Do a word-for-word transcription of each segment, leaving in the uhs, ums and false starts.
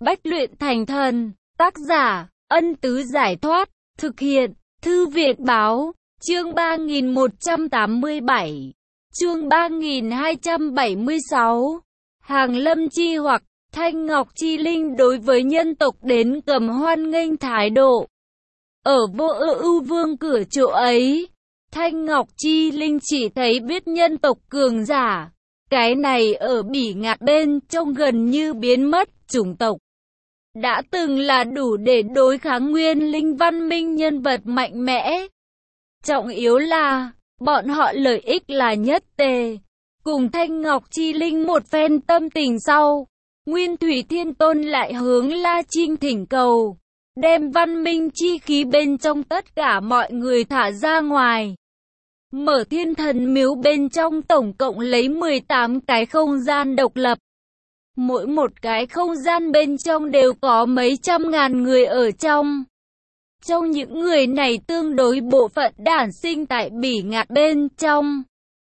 Bách luyện thành thần. Tác giả, Ân Tứ Giải Thoát. Thực hiện, Thư viện Báo. Chương ba nghìn một trăm tám mươi bảy. Chương ba nghìn hai trăm bảy mươi sáu. Hàng Lâm chi hoặc, Thanh Ngọc chi linh đối với nhân tộc đến cầm hoan nghênh thái độ. Ở Vô Ưu Vương cửa chỗ ấy, Thanh Ngọc chi linh chỉ thấy biết nhân tộc cường giả. Cái này ở Bỉ Ngạn bên trong gần như biến mất chủng tộc. Đã từng là đủ để đối kháng nguyên linh văn minh nhân vật mạnh mẽ. Trọng yếu là, bọn họ lợi ích là nhất tề. Cùng Thanh Ngọc chi linh một phen tâm tình sau, Nguyên Thủy Thiên Tôn lại hướng La Trinh thỉnh cầu, đem văn minh chi khí bên trong tất cả mọi người thả ra ngoài. Mở Thiên Thần Miếu bên trong tổng cộng lấy mười tám cái không gian độc lập. Mỗi một cái không gian bên trong đều có mấy trăm ngàn người ở trong. Trong những người này tương đối bộ phận đản sinh tại Bỉ Ngạn bên trong.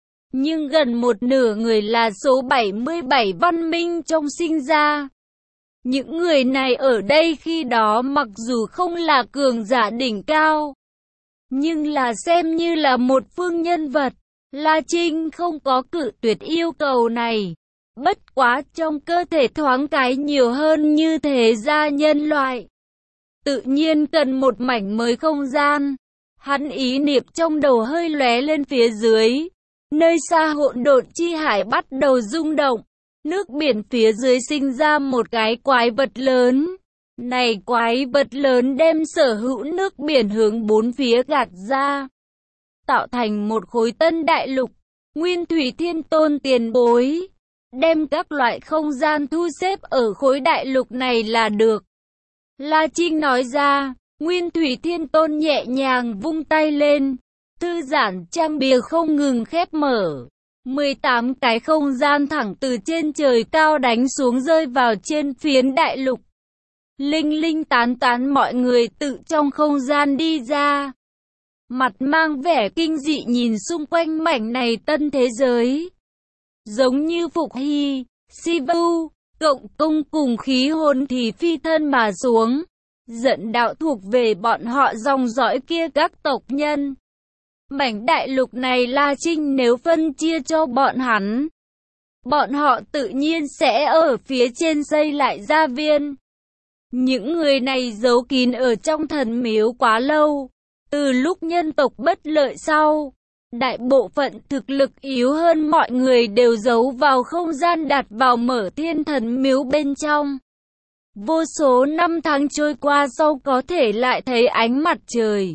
Nhưng gần một nửa người là số bảy mươi bảy văn minh trong sinh ra. Những người này ở đây khi đó mặc dù không là cường giả đỉnh cao, nhưng là xem như là một phương nhân vật. La Trinh không có cự tuyệt yêu cầu này. Bất quá trong cơ thể thoáng cái nhiều hơn như thế gia nhân loại, tự nhiên cần một mảnh mới không gian. Hắn ý niệm trong đầu hơi lóe lên phía dưới. Nơi xa hỗn độn chi hải bắt đầu rung động. Nước biển phía dưới sinh ra một cái quái vật lớn. Này quái vật lớn đem sở hữu nước biển hướng bốn phía gạt ra, tạo thành một khối tân đại lục. Nguyên Thủy Thiên Tôn tiền bối, đem các loại không gian thu xếp ở khối đại lục này là được. La Trinh nói ra. Nguyên Thủy Thiên Tôn nhẹ nhàng vung tay lên. Thư giãn trang bìa không ngừng khép mở. mười tám cái không gian thẳng từ trên trời cao đánh xuống rơi vào trên phiến đại lục. Linh linh tán tán mọi người tự trong không gian đi ra. Mặt mang vẻ kinh dị nhìn xung quanh mảnh này tân thế giới. Giống như Phục Hy, Sivu, Cộng Công cùng khí hồn thì phi thân mà xuống. Dẫn đạo thuộc về bọn họ dòng dõi kia các tộc nhân. Mảnh đại lục này La Trinh nếu phân chia cho bọn hắn, bọn họ tự nhiên sẽ ở phía trên xây lại gia viên. Những người này giấu kín ở trong thần miếu quá lâu. Từ lúc nhân tộc bất lợi sau, đại bộ phận thực lực yếu hơn mọi người đều giấu vào không gian đặt vào Mở Thiên Thần Miếu bên trong. Vô số năm tháng trôi qua sau có thể lại thấy ánh mặt trời,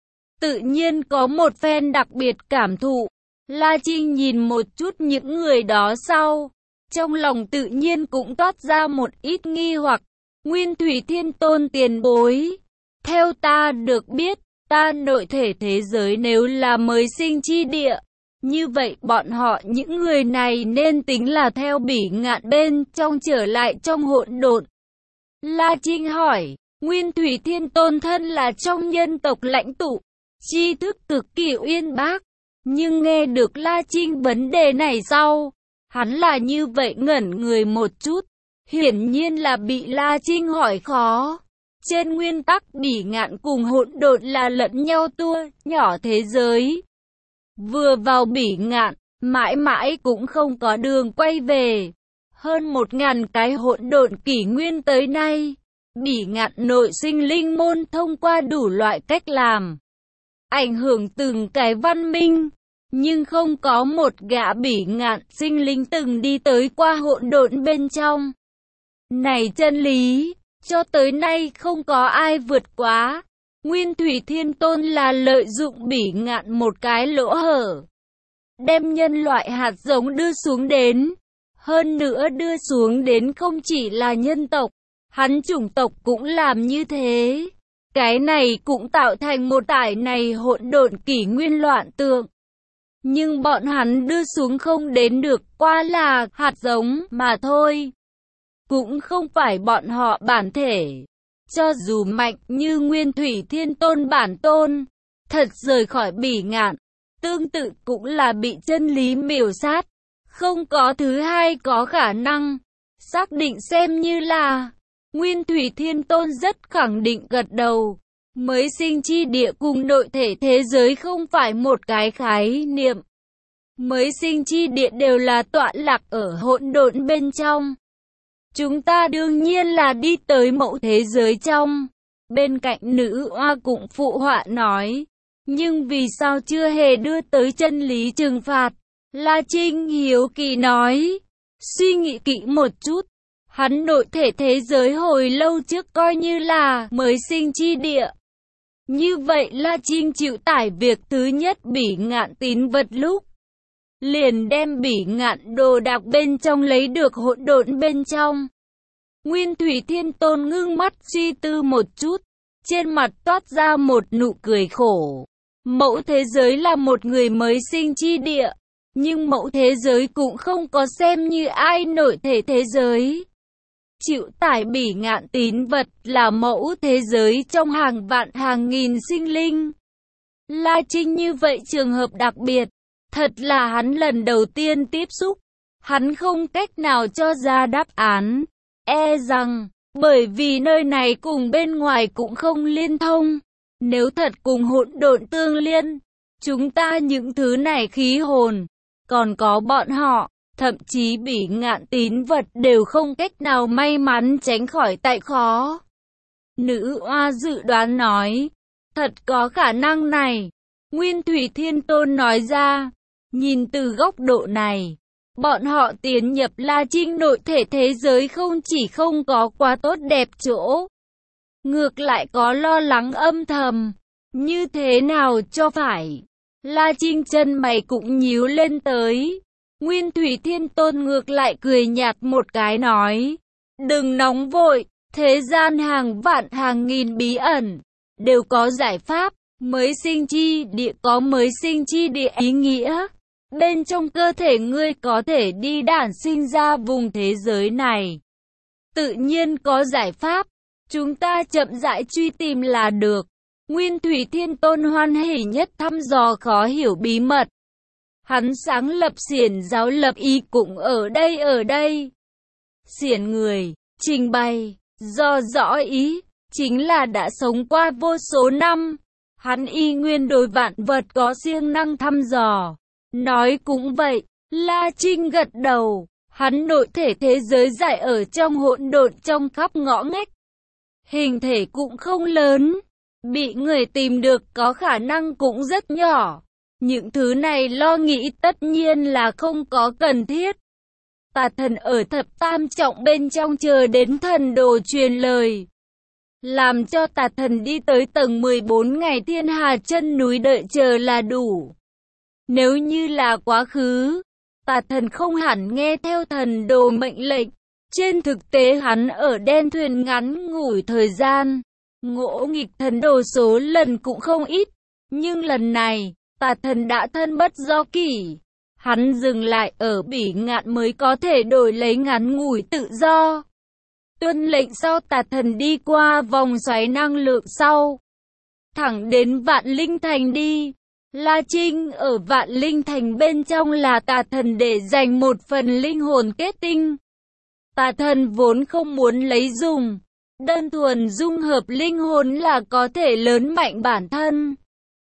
tự nhiên có một phen đặc biệt cảm thụ. La Trinh nhìn một chút những người đó sau, trong lòng tự nhiên cũng toát ra một ít nghi hoặc. Nguyên Thủy Thiên Tôn tiền bối, theo ta được biết, ta nội thể thế giới nếu là mới sinh chi địa, như vậy bọn họ những người này nên tính là theo Bỉ Ngạn bên trong trở lại trong hỗn độn. La Trinh hỏi. Nguyên Thủy Thiên Tôn thân là trong nhân tộc lãnh tụ, tri thức cực kỳ uyên bác, nhưng nghe được La Trinh vấn đề này sau, hắn là như vậy ngẩn người một chút. Hiển nhiên là bị La Trinh hỏi khó. Trên nguyên tắc Bỉ Ngạn cùng hỗn độn là lẫn nhau tua nhỏ thế giới. Vừa vào Bỉ Ngạn, mãi mãi cũng không có đường quay về. Hơn một ngàn cái hỗn độn kỷ nguyên tới nay, Bỉ Ngạn nội sinh linh môn thông qua đủ loại cách làm, ảnh hưởng từng cái văn minh, nhưng không có một gã Bỉ Ngạn sinh linh từng đi tới qua hỗn độn bên trong. Này chân lý, cho tới nay không có ai vượt quá. Nguyên Thủy Thiên Tôn là lợi dụng Bỉ Ngạn một cái lỗ hở, đem nhân loại hạt giống đưa xuống đến. Hơn nữa đưa xuống đến không chỉ là nhân tộc, hắn chủng tộc cũng làm như thế. Cái này cũng tạo thành một tải này hỗn độn kỷ nguyên loạn tượng. Nhưng bọn hắn đưa xuống không đến được, qua là hạt giống mà thôi. Cũng không phải bọn họ bản thể. Cho dù mạnh như Nguyên Thủy Thiên Tôn bản tôn, thật rời khỏi Bỉ Ngạn, tương tự cũng là bị chân lý miểu sát. Không có thứ hai có khả năng xác định xem như là Nguyên Thủy Thiên Tôn rất khẳng định gật đầu. Mới sinh chi địa cùng nội thể thế giới không phải một cái khái niệm. Mới sinh chi địa đều là tọa lạc ở hỗn độn bên trong. Chúng ta đương nhiên là đi tới mẫu thế giới trong. Bên cạnh nữ oa cũng phụ họa nói. Nhưng vì sao chưa hề đưa tới chân lý trừng phạt? La Trinh hiếu kỳ nói. Suy nghĩ kỹ một chút. Hắn nội thể thế giới hồi lâu trước coi như là mới sinh chi địa. Như vậy La Trinh chịu tải việc thứ nhất bỉ ngạn tín vật lúc. Liền đem bỉ ngạn đồ đạc bên trong lấy được hỗn độn bên trong. Nguyên Thủy Thiên Tôn ngưng mắt suy tư một chút. Trên mặt toát ra một nụ cười khổ. Mẫu thế giới là một người mới sinh chi địa. Nhưng mẫu thế giới cũng không có xem như ai nội thể thế giới. Chịu tải bỉ ngạn tín vật là mẫu thế giới trong hàng vạn hàng nghìn sinh linh. La Trinh như vậy trường hợp đặc biệt. Thật là hắn lần đầu tiên tiếp xúc. Hắn không cách nào cho ra đáp án. E rằng, bởi vì nơi này cùng bên ngoài cũng không liên thông. Nếu thật cùng hỗn độn tương liên, chúng ta những thứ này khí hồn, còn có bọn họ, thậm chí bỉ ngạn tín vật đều không cách nào may mắn tránh khỏi tại khó. Nữ oa dự đoán nói, thật có khả năng này. Nguyên Thủy Thiên Tôn nói ra, nhìn từ góc độ này, bọn họ tiến nhập La Trinh nội thể thế giới không chỉ không có quá tốt đẹp chỗ, ngược lại có lo lắng âm thầm, như thế nào cho phải. La Trinh chân mày cũng nhíu lên tới. Nguyên Thủy Thiên Tôn ngược lại cười nhạt một cái nói, đừng nóng vội, thế gian hàng vạn hàng nghìn bí ẩn, đều có giải pháp, mới sinh chi địa có mới sinh chi địa ý nghĩa. Bên trong cơ thể ngươi có thể đi đản sinh ra vùng thế giới này. Tự nhiên có giải pháp, chúng ta chậm rãi truy tìm là được. Nguyên Thủy Thiên Tôn hoan hỉ nhất thăm dò khó hiểu bí mật. Hắn sáng lập xiển giáo lập ý cũng ở đây ở đây. Xiển người, trình bày, do rõ ý, chính là đã sống qua vô số năm. Hắn y nguyên đối vạn vật có siêng năng thăm dò. Nói cũng vậy, La Trinh gật đầu, hắn nội thể thế giới giải ở trong hỗn độn trong khắp ngõ ngách. Hình thể cũng không lớn, bị người tìm được có khả năng cũng rất nhỏ. Những thứ này lo nghĩ tất nhiên là không có cần thiết. Tà thần ở thập tam trọng bên trong chờ đến thần đồ truyền lời. Làm cho tà thần đi tới tầng mười bốn ngày thiên hà chân núi đợi chờ là đủ. Nếu như là quá khứ, tà thần không hẳn nghe theo thần đồ mệnh lệnh. Trên thực tế hắn ở đen thuyền ngắn ngủi thời gian, ngỗ nghịch thần đồ số lần cũng không ít. Nhưng lần này, tà thần đã thân bất do kỷ. Hắn dừng lại ở bỉ ngạn mới có thể đổi lấy ngắn ngủi tự do. Tuân lệnh sau tà thần đi qua vòng xoáy năng lượng sau. Thẳng đến Vạn Linh Thành đi. La Trinh ở Vạn Linh Thành bên trong là tà thần để dành một phần linh hồn kết tinh. Tà thần vốn không muốn lấy dùng. Đơn thuần dung hợp linh hồn là có thể lớn mạnh bản thân.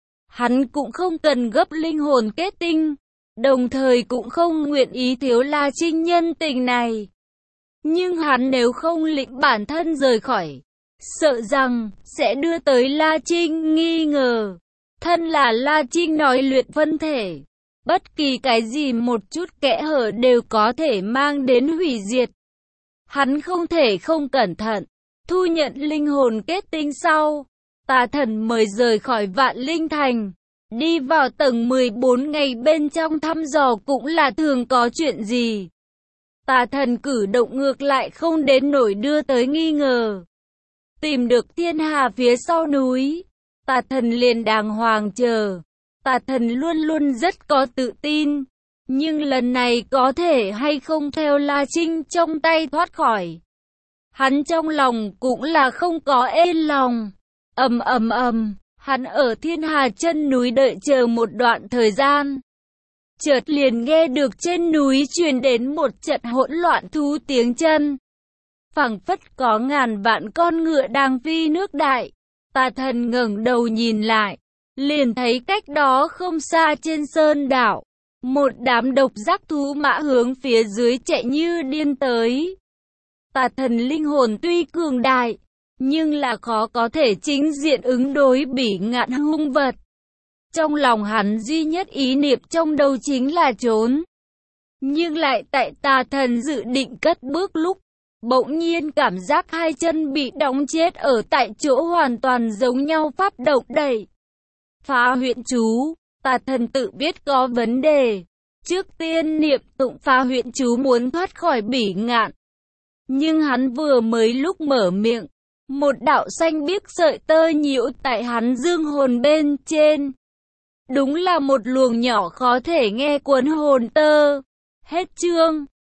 Hắn cũng không cần gấp linh hồn kết tinh. Đồng thời cũng không nguyện ý thiếu La Trinh nhân tình này. Nhưng hắn nếu không lĩnh bản thân rời khỏi, sợ rằng sẽ đưa tới La Trinh nghi ngờ. Thân là La Trinh nói luyện phân thể, bất kỳ cái gì một chút kẽ hở đều có thể mang đến hủy diệt. Hắn không thể không cẩn thận, thu nhận linh hồn kết tinh sau. Tà thần mời rời khỏi Vạn Linh Thành, đi vào tầng mười bốn ngày bên trong thăm dò cũng là thường có chuyện gì. Tà thần cử động ngược lại không đến nổi đưa tới nghi ngờ. Tìm được thiên hà phía sau núi, tà thần liền đàng hoàng chờ. Tà thần luôn luôn rất có tự tin. Nhưng lần này có thể hay không theo La Trinh trong tay thoát khỏi. Hắn trong lòng cũng là không có êm lòng. Ầm ầm ầm, hắn ở thiên hà chân núi đợi chờ một đoạn thời gian. Chợt liền nghe được trên núi truyền đến một trận hỗn loạn thú tiếng chân. phảng phất có ngàn vạn con ngựa đang phi nước đại. Tà thần ngẩng đầu nhìn lại, liền thấy cách đó không xa trên sơn đảo, một đám độc giác thú mã hướng phía dưới chạy như điên tới. Tà thần linh hồn tuy cường đại, nhưng là khó có thể chính diện ứng đối bỉ ngạn hung vật. Trong lòng hắn duy nhất ý niệm trong đầu chính là trốn. Nhưng lại tại tà thần dự định cất bước lúc, bỗng nhiên cảm giác hai chân bị đóng chết ở tại chỗ hoàn toàn giống nhau pháp động đẩy. Phá huyễn chú, tà thần tự biết có vấn đề. Trước tiên niệm tụng phá huyễn chú muốn thoát khỏi bỉ ngạn. Nhưng hắn vừa mới lúc mở miệng, một đạo xanh biếc sợi tơ nhiễu tại hắn dương hồn bên trên. Đúng là một luồng nhỏ khó thể nghe cuốn hồn tơ. Hết chương.